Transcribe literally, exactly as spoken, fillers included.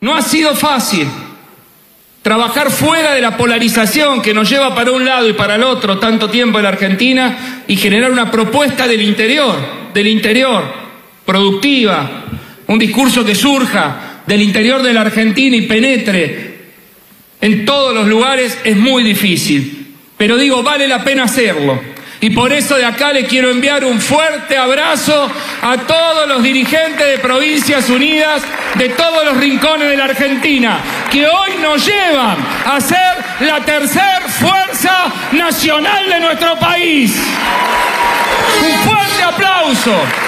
No ha sido fácil trabajar fuera de la polarización que nos lleva para un lado y para el otro tanto tiempo en la Argentina y generar una propuesta del interior, del interior, productiva, un discurso que surja del interior de la Argentina y penetre en todos los lugares. Es muy difícil, pero digo, vale la pena hacerlo. Y por eso de acá le quiero enviar un fuerte abrazo a todos los dirigentes de Provincias Unidas de todos los rincones de la Argentina, que hoy nos llevan a ser la tercer fuerza nacional de nuestro país. Un fuerte aplauso.